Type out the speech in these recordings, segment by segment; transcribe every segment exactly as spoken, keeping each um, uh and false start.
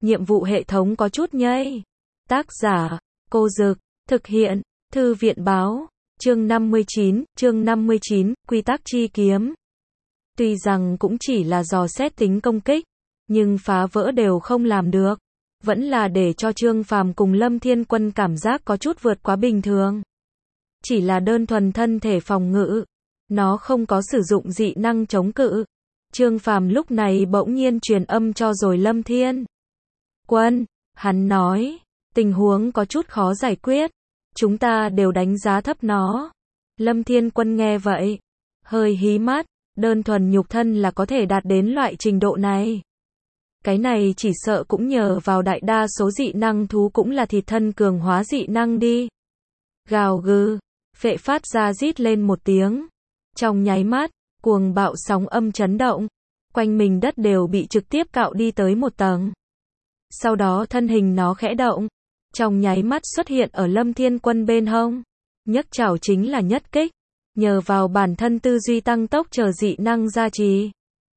nhiệm vụ hệ thống có chút nhây. Tác giả, Cô Dực, thực hiện, Thư viện báo, chương năm mươi chín, chương năm mươi chín, quy tắc chi kiếm. Tuy rằng cũng chỉ là dò xét tính công kích, nhưng phá vỡ đều không làm được. Vẫn là để cho Trương Phàm cùng Lâm Thiên Quân cảm giác có chút vượt quá bình thường. Chỉ là đơn thuần thân thể phòng ngự, nó không có sử dụng dị năng chống cự. Trương Phàm lúc này bỗng nhiên truyền âm cho rồi Lâm Thiên Quân, hắn nói, tình huống có chút khó giải quyết, chúng ta đều đánh giá thấp nó. Lâm Thiên Quân nghe vậy, hơi hí mắt, đơn thuần nhục thân là có thể đạt đến loại trình độ này. Cái này chỉ sợ cũng nhờ vào đại đa số dị năng thú cũng là thịt thân cường hóa dị năng đi. Gào gừ, phệ phát ra rít lên một tiếng. Trong nháy mắt, cuồng bạo sóng âm chấn động, quanh mình đất đều bị trực tiếp cạo đi tới một tầng. Sau đó thân hình nó khẽ động, trong nháy mắt xuất hiện ở Lâm Thiên Quân bên hông. Nhấc chảo chính là nhất kích, nhờ vào bản thân tư duy tăng tốc chờ dị năng gia trì.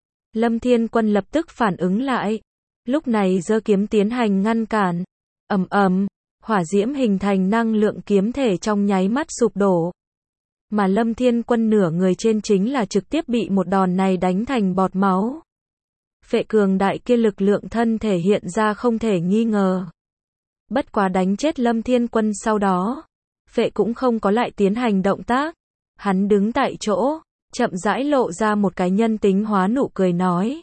Lâm Thiên Quân lập tức phản ứng lại, lúc này giơ kiếm tiến hành ngăn cản. Ầm ầm, hỏa diễm hình thành năng lượng kiếm thể trong nháy mắt sụp đổ. Mà Lâm Thiên Quân nửa người trên chính là trực tiếp bị một đòn này đánh thành bọt máu. Phệ cường đại kia lực lượng thân thể hiện ra không thể nghi ngờ. Bất quá đánh chết Lâm Thiên Quân sau đó, Phệ cũng không có lại tiến hành động tác. Hắn đứng tại chỗ, chậm rãi lộ ra một cái nhân tính hóa nụ cười nói.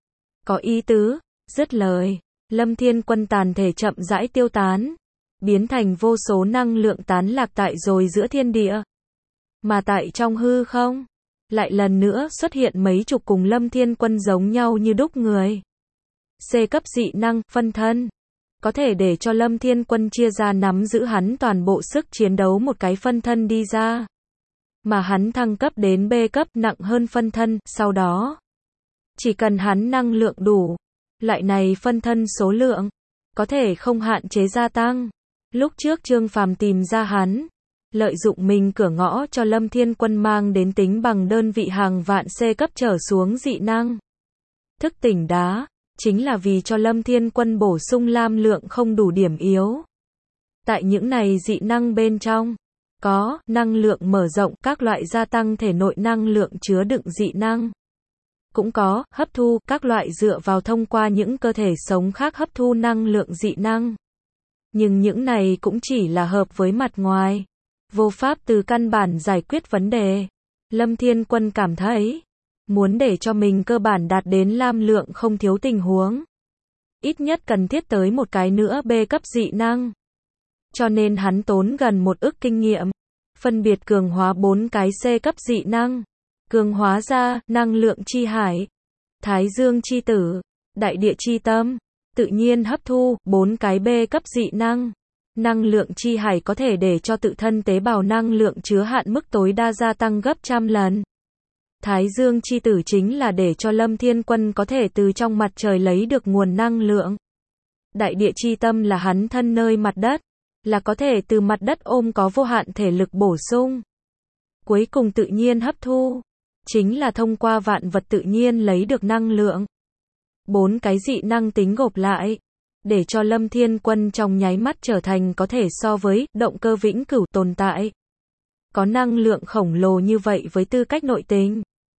Có ý tứ, dứt lời, Lâm Thiên Quân tàn thể chậm rãi tiêu tán, biến thành vô số năng lượng tán lạc tại rồi giữa thiên địa. Mà tại trong hư không, lại lần nữa xuất hiện mấy chục cùng Lâm Thiên Quân giống nhau như đúc người. C cấp dị năng, phân thân. Có thể để cho Lâm Thiên Quân chia ra nắm giữ hắn toàn bộ sức chiến đấu một cái phân thân đi ra. Mà hắn thăng cấp đến B cấp nặng hơn phân thân, sau đó. Chỉ cần hắn năng lượng đủ, loại này phân thân số lượng, có thể không hạn chế gia tăng. Lúc trước Trương Phàm tìm ra hắn, lợi dụng mình cửa ngõ cho Lâm Thiên Quân mang đến tính bằng đơn vị hàng vạn C cấp trở xuống dị năng. Thức tỉnh đá, chính là vì cho Lâm Thiên Quân bổ sung lam lượng không đủ điểm yếu. Tại những này dị năng bên trong, có năng lượng mở rộng các loại gia tăng thể nội năng lượng chứa đựng dị năng. Cũng có hấp thu các loại dựa vào thông qua những cơ thể sống khác hấp thu năng lượng dị năng. Nhưng những này cũng chỉ là hợp với mặt ngoài, vô pháp từ căn bản giải quyết vấn đề. Lâm Thiên Quân cảm thấy, muốn để cho mình cơ bản đạt đến lam lượng không thiếu tình huống, ít nhất cần thiết tới một cái nữa B cấp dị năng. Cho nên hắn tốn gần một ức kinh nghiệm, phân biệt cường hóa bốn cái C cấp dị năng. Cường hóa ra, năng lượng chi hải, thái dương chi tử, đại địa chi tâm, tự nhiên hấp thu, bốn cái B cấp dị năng. Năng lượng chi hải có thể để cho tự thân tế bào năng lượng chứa hạn mức tối đa gia tăng gấp trăm lần. Thái dương chi tử chính là để cho Lâm Thiên Quân có thể từ trong mặt trời lấy được nguồn năng lượng. Đại địa chi tâm là hắn thân nơi mặt đất, là có thể từ mặt đất ôm có vô hạn thể lực bổ sung. Cuối cùng tự nhiên hấp thu, chính là thông qua vạn vật tự nhiên lấy được năng lượng. Bốn cái dị năng tính gộp lại, để cho Lâm Thiên Quân trong nháy mắt trở thành có thể so với động cơ vĩnh cửu tồn tại. Có năng lượng khổng lồ như vậy với tư cách nội tình,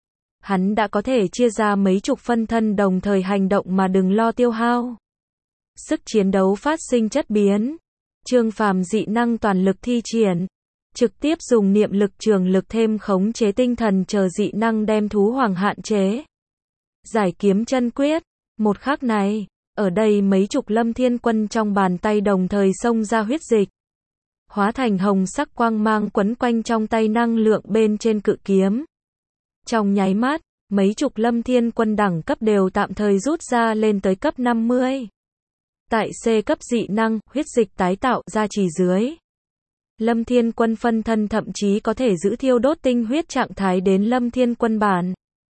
hắn đã có thể chia ra mấy chục phân thân đồng thời hành động mà đừng lo tiêu hao. Sức chiến đấu phát sinh chất biến. Trương Phàm dị năng toàn lực thi triển, trực tiếp dùng niệm lực trường lực thêm khống chế tinh thần chờ dị năng đem thú hoàng hạn chế. Giải kiếm chân quyết, một khắc này, ở đây mấy chục Lâm Thiên Quân trong bàn tay đồng thời xông ra huyết dịch, hóa thành hồng sắc quang mang quấn quanh trong tay năng lượng bên trên cự kiếm. Trong nháy mắt, mấy chục Lâm Thiên Quân đẳng cấp đều tạm thời rút ra lên tới cấp năm mươi. Tại C cấp dị năng, huyết dịch tái tạo ra chỉ dưới. Lâm Thiên Quân phân thân thậm chí có thể giữ thiêu đốt tinh huyết trạng thái đến Lâm Thiên Quân bản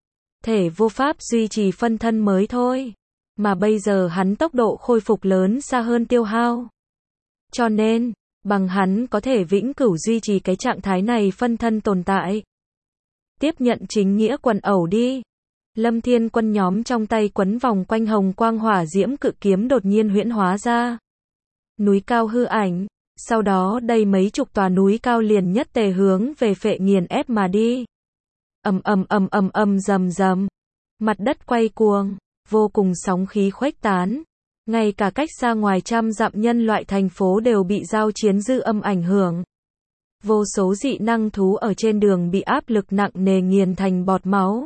thể vô pháp duy trì phân thân mới thôi. Mà bây giờ hắn tốc độ khôi phục lớn xa hơn tiêu hao. Cho nên, bằng hắn có thể vĩnh cửu duy trì cái trạng thái này phân thân tồn tại. Tiếp nhận chính nghĩa quần ẩu đi. Lâm Thiên Quân nhóm trong tay quấn vòng quanh hồng quang hỏa diễm cự kiếm đột nhiên huyễn hóa ra. Núi cao hư ảnh, sau đó đây mấy chục tòa núi cao liền nhất tề hướng về Phệ nghiền ép mà đi. Ầm ầm ầm ầm ầm rầm rầm. Mặt đất quay cuồng, vô cùng sóng khí khuếch tán. Ngay cả cách xa ngoài trăm dặm nhân loại thành phố đều bị giao chiến dư âm ảnh hưởng. Vô số dị năng thú ở trên đường bị áp lực nặng nề nghiền thành bọt máu.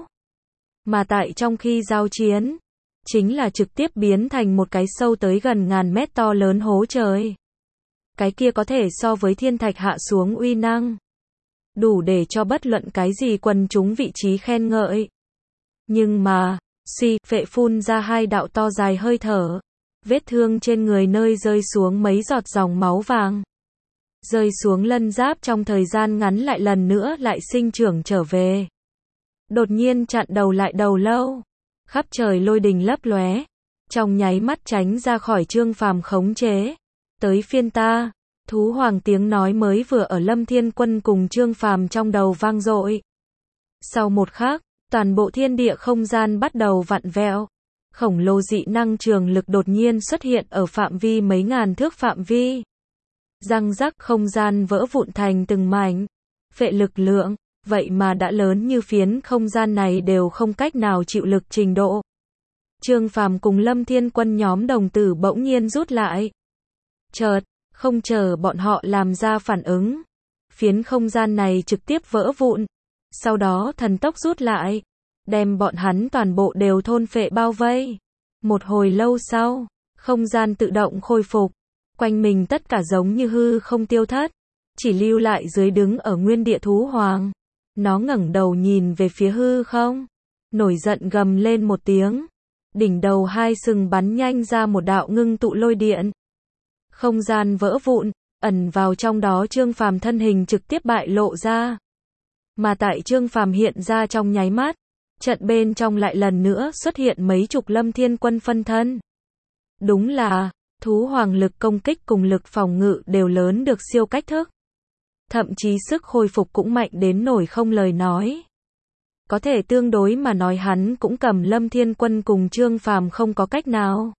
Mà tại trong khi giao chiến, chính là trực tiếp biến thành một cái sâu tới gần ngàn mét to lớn hố trời. Cái kia có thể so với thiên thạch hạ xuống uy năng. Đủ để cho bất luận cái gì quần chúng vị trí khen ngợi. Nhưng mà, suy, Phệ phun ra hai đạo to dài hơi thở. Vết thương trên người nơi rơi xuống mấy giọt dòng máu vàng. Rơi xuống lân giáp trong thời gian ngắn lại lần nữa lại sinh trưởng trở về. Đột nhiên chặn đầu lại đầu lâu. Khắp trời lôi đình lấp lóe. Trong nháy mắt tránh ra khỏi Trương Phàm khống chế. Tới phiên ta. Thú hoàng tiếng nói mới vừa ở Lâm Thiên Quân cùng Trương Phàm trong đầu vang dội. Sau một khắc, toàn bộ thiên địa không gian bắt đầu vặn vẹo. Khổng lồ dị năng trường lực đột nhiên xuất hiện ở phạm vi mấy ngàn thước phạm vi. Răng rắc không gian vỡ vụn thành từng mảnh. Phệ lực lượng, vậy mà đã lớn như phiến không gian này đều không cách nào chịu lực trình độ. Trương Phàm cùng Lâm Thiên Quân nhóm đồng tử bỗng nhiên rút lại. Chợt, không chờ bọn họ làm ra phản ứng. Phiến không gian này trực tiếp vỡ vụn. Sau đó thần tốc rút lại. Đem bọn hắn toàn bộ đều thôn phệ bao vây. Một hồi lâu sau, không gian tự động khôi phục. Quanh mình tất cả giống như hư không tiêu thất. Chỉ lưu lại dưới đứng ở nguyên địa thú hoàng. Nó ngẩng đầu nhìn về phía hư không. Nổi giận gầm lên một tiếng. Đỉnh đầu hai sừng bắn nhanh ra một đạo ngưng tụ lôi điện. Không gian vỡ vụn, ẩn vào trong đó Trương Phàm thân hình trực tiếp bại lộ ra. Mà tại Trương Phàm hiện ra trong nháy mắt, trận bên trong lại lần nữa xuất hiện mấy chục Lâm Thiên Quân phân thân. Đúng là, thú hoàng lực công kích cùng lực phòng ngự đều lớn được siêu cách thức. Thậm chí sức hồi phục cũng mạnh đến nổi không lời nói. Có thể tương đối mà nói hắn cũng cầm Lâm Thiên Quân cùng Trương Phàm không có cách nào.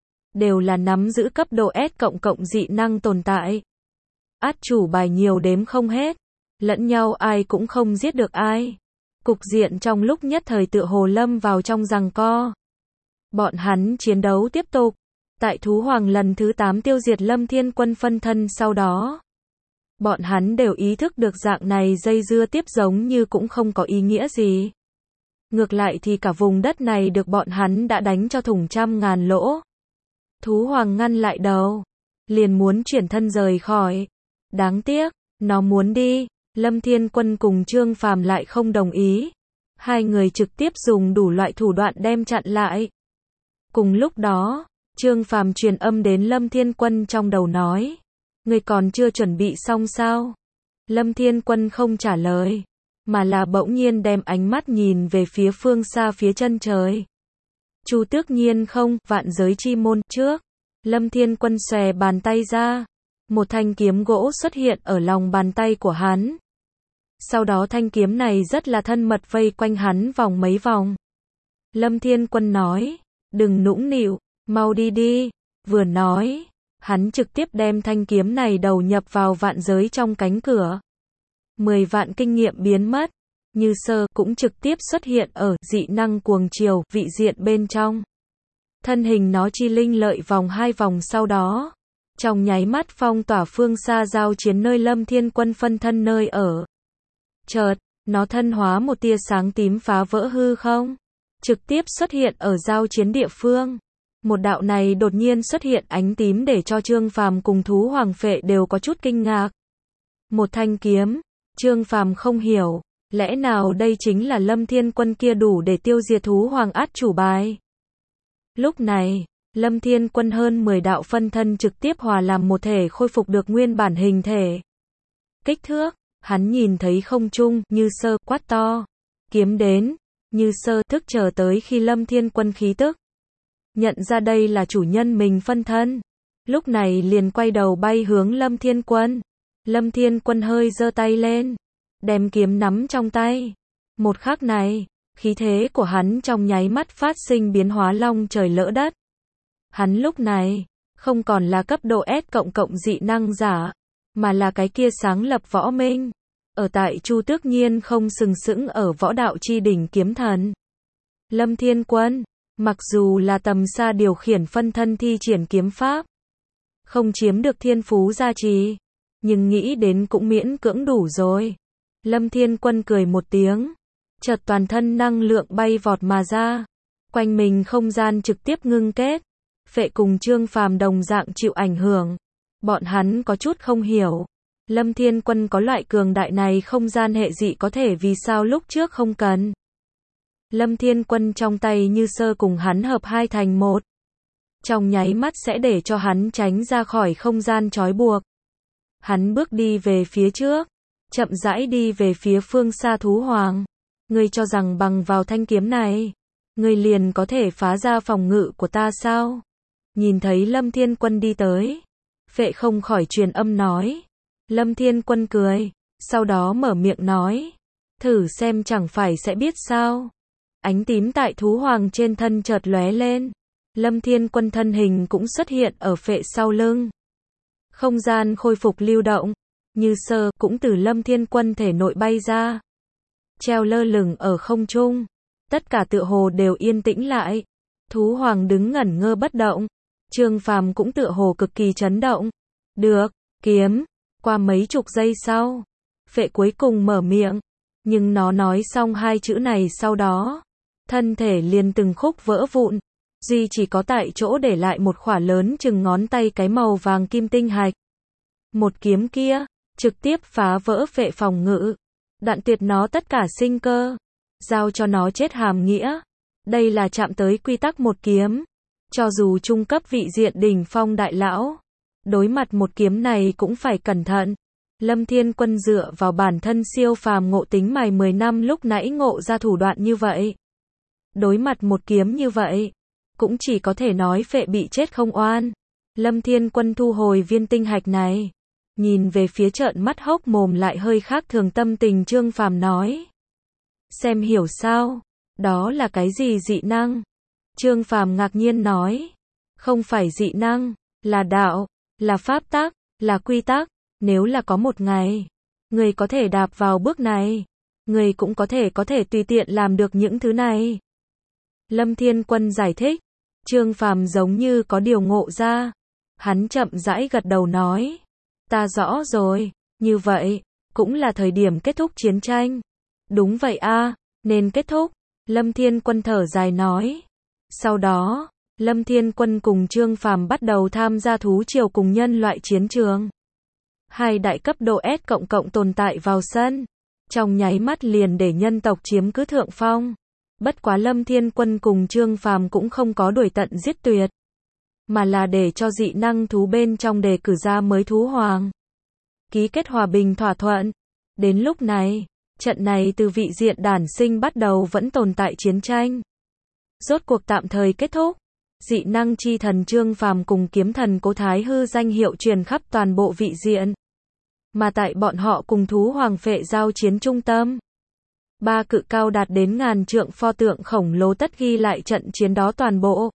Đều là nắm giữ cấp độ S cộng cộng dị năng tồn tại. Át chủ bài nhiều đếm không hết. Lẫn nhau ai cũng không giết được ai. Cục diện trong lúc nhất thời tựa hồ lâm vào trong giằng co. Bọn hắn chiến đấu tiếp tục. Tại thú hoàng lần thứ tám tiêu diệt Lâm Thiên Quân phân thân sau đó. Bọn hắn đều ý thức được dạng này dây dưa tiếp giống như cũng không có ý nghĩa gì. Ngược lại thì cả vùng đất này được bọn hắn đã đánh cho thủng trăm ngàn lỗ. Thú hoàng ngăn lại đầu. Liền muốn chuyển thân rời khỏi. Đáng tiếc, nó muốn đi. Lâm Thiên Quân cùng Trương Phàm lại không đồng ý. Hai người trực tiếp dùng đủ loại thủ đoạn đem chặn lại. Cùng lúc đó, Trương Phàm truyền âm đến Lâm Thiên Quân trong đầu nói. Người còn chưa chuẩn bị xong sao? Lâm Thiên Quân không trả lời. Mà là bỗng nhiên đem ánh mắt nhìn về phía phương xa phía chân trời. Chu Tước Nhiên không, vạn giới chi môn trước. Lâm Thiên Quân xòe bàn tay ra. Một thanh kiếm gỗ xuất hiện ở lòng bàn tay của hắn. Sau đó thanh kiếm này rất là thân mật vây quanh hắn vòng mấy vòng. Lâm Thiên Quân nói, đừng nũng nịu, mau đi đi. Vừa nói, hắn trực tiếp đem thanh kiếm này đầu nhập vào vạn giới trong cánh cửa. Mười vạn kinh nghiệm biến mất. Như Sơ cũng trực tiếp xuất hiện ở dị năng cuồng chiều vị diện bên trong. Thân hình nó chi linh lợi vòng hai vòng sau đó. Trong nháy mắt phong tỏa phương xa giao chiến nơi Lâm Thiên Quân phân thân nơi ở. Chợt, nó thân hóa một tia sáng tím phá vỡ hư không. Trực tiếp xuất hiện ở giao chiến địa phương. Một đạo này đột nhiên xuất hiện ánh tím để cho Trương Phàm cùng thú hoàng phệ đều có chút kinh ngạc. Một thanh kiếm. Trương Phàm không hiểu. Lẽ nào đây chính là Lâm Thiên Quân kia đủ để tiêu diệt thú hoàng át chủ bài? Lúc này, Lâm Thiên Quân hơn mười đạo phân thân trực tiếp hòa làm một thể khôi phục được nguyên bản hình thể. Kích thước, hắn nhìn thấy không trung, Như Sơ quát to. Kiếm đến, Như Sơ thức chờ tới khi Lâm Thiên Quân khí tức. Nhận ra đây là chủ nhân mình phân thân. Lúc này liền quay đầu bay hướng Lâm Thiên Quân. Lâm Thiên Quân hơi giơ tay lên. Đem kiếm nắm trong tay. Một khắc này, Khí thế của hắn trong nháy mắt phát sinh biến hóa long trời lỡ đất. Hắn lúc này, không còn là cấp độ S cộng cộng dị năng giả, mà là cái kia sáng lập võ minh. Ở tại Chu Tước Nhiên không sừng sững ở võ đạo chi đỉnh kiếm thần. Lâm Thiên Quân, mặc dù là tầm xa điều khiển phân thân thi triển kiếm pháp, không chiếm được thiên phú gia trì, nhưng nghĩ đến cũng miễn cưỡng đủ rồi. Lâm Thiên Quân cười một tiếng, chợt toàn thân năng lượng bay vọt mà ra, quanh mình không gian trực tiếp ngưng kết. Phệ cùng Trương Phàm đồng dạng chịu ảnh hưởng, bọn hắn có chút không hiểu, Lâm Thiên Quân có loại cường đại này không gian hệ dị có thể vì sao lúc trước không cần. Lâm Thiên Quân trong tay như sơ cùng hắn hợp hai thành một, trong nháy mắt sẽ để cho hắn tránh ra khỏi không gian trói buộc. Hắn bước đi về phía trước, chậm rãi đi về phía phương xa thú hoàng. Ngươi cho rằng bằng vào thanh kiếm này, ngươi liền có thể phá ra phòng ngự của ta sao? Nhìn thấy Lâm Thiên Quân đi tới, Phệ không khỏi truyền âm nói. Lâm Thiên Quân cười, sau đó mở miệng nói, thử xem chẳng phải sẽ biết sao. Ánh tím tại thú hoàng trên thân chợt lóe lên, Lâm Thiên Quân thân hình cũng xuất hiện ở Phệ sau lưng. Không gian khôi phục lưu động, như sơ cũng từ Lâm Thiên Quân thể nội bay ra, treo lơ lửng ở không trung. Tất cả tựa hồ đều yên tĩnh lại. Thú hoàng đứng ngẩn ngơ bất động, Trương Phàm cũng tựa hồ cực kỳ chấn động. Được, kiếm. Qua mấy chục giây sau, Phệ cuối cùng mở miệng, nhưng nó nói xong hai chữ này sau đó, thân thể liền từng khúc vỡ vụn, duy chỉ có tại chỗ để lại một khỏa lớn chừng ngón tay cái màu vàng kim tinh hạch. Một kiếm kia, trực tiếp phá vỡ Phệ phòng ngự, đoạn tuyệt nó tất cả sinh cơ, giao cho nó chết hàm nghĩa. Đây là chạm tới quy tắc một kiếm, cho dù trung cấp vị diện đỉnh phong đại lão, đối mặt một kiếm này cũng phải cẩn thận. Lâm Thiên Quân dựa vào bản thân siêu phàm ngộ tính mài mười năm lúc nãy ngộ ra thủ đoạn như vậy. Đối mặt một kiếm như vậy, cũng chỉ có thể nói Phệ bị chết không oan. Lâm Thiên Quân thu hồi viên tinh hạch này, nhìn về phía trợn mắt hốc mồm lại hơi khác thường tâm tình Trương Phàm nói. Xem hiểu sao? Đó là cái gì dị năng? Trương Phàm ngạc nhiên nói. Không phải dị năng, là đạo, là pháp tắc, là quy tắc. Nếu là có một ngày, người có thể đạp vào bước này, người cũng có thể có thể tùy tiện làm được những thứ này. Lâm Thiên Quân giải thích. Trương Phàm giống như có điều ngộ ra. Hắn chậm rãi gật đầu nói. Ta rõ rồi, như vậy, cũng là thời điểm kết thúc chiến tranh. Đúng vậy a, nên kết thúc. Lâm Thiên Quân thở dài nói. Sau đó, Lâm Thiên Quân cùng Trương Phàm bắt đầu tham gia thú triều cùng nhân loại chiến trường. Hai đại cấp độ S cộng cộng tồn tại vào sân, trong nháy mắt liền để nhân tộc chiếm cứ thượng phong. Bất quá Lâm Thiên Quân cùng Trương Phàm cũng không có đuổi tận giết tuyệt, mà là để cho dị năng thú bên trong đề cử ra mới thú hoàng, ký kết hòa bình thỏa thuận. Đến lúc này, trận này từ vị diện đản sinh bắt đầu vẫn tồn tại chiến tranh, rốt cuộc tạm thời kết thúc. Dị năng chi thần Trương Phàm cùng kiếm thần Cố Thái Hư danh hiệu truyền khắp toàn bộ vị diện. Mà tại bọn họ cùng thú hoàng Phệ giao chiến trung tâm, ba cự cao đạt đến ngàn trượng pho tượng khổng lồ tất ghi lại trận chiến đó toàn bộ,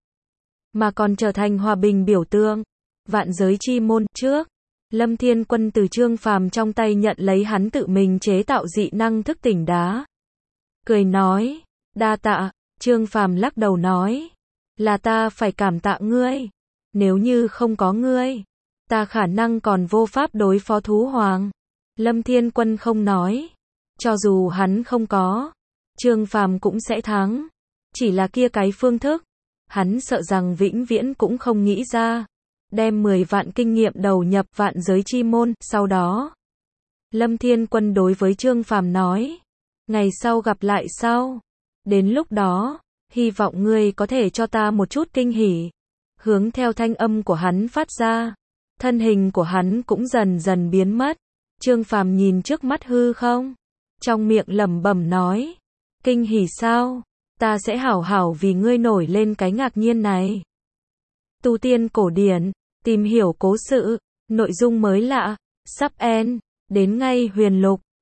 mà còn trở thành hòa bình biểu tượng. Vạn giới chi môn trước, Lâm Thiên Quân từ Trương Phàm trong tay nhận lấy hắn tự mình chế tạo dị năng thức tỉnh đá, cười nói, đa tạ. Trương Phàm lắc đầu nói, là ta phải cảm tạ ngươi, nếu như không có ngươi, ta khả năng còn vô pháp đối phó thú hoàng. Lâm Thiên Quân không nói, cho dù hắn không có, Trương Phàm cũng sẽ thắng, chỉ là kia cái phương thức, hắn sợ rằng vĩnh viễn cũng không nghĩ ra. Đem mười vạn kinh nghiệm đầu nhập vạn giới chi môn, sau đó, Lâm Thiên Quân đối với Trương Phàm nói, ngày sau gặp lại sau, đến lúc đó, hy vọng ngươi có thể cho ta một chút kinh hỉ. Hướng theo thanh âm của hắn phát ra, thân hình của hắn cũng dần dần biến mất. Trương Phàm nhìn trước mắt hư không, trong miệng lẩm bẩm nói, kinh hỉ sao? Ta sẽ hảo hảo vì ngươi nổi lên cái ngạc nhiên này. Tu tiên cổ điển, tìm hiểu cố sự, nội dung mới lạ, sắp end, đến ngay huyền lục.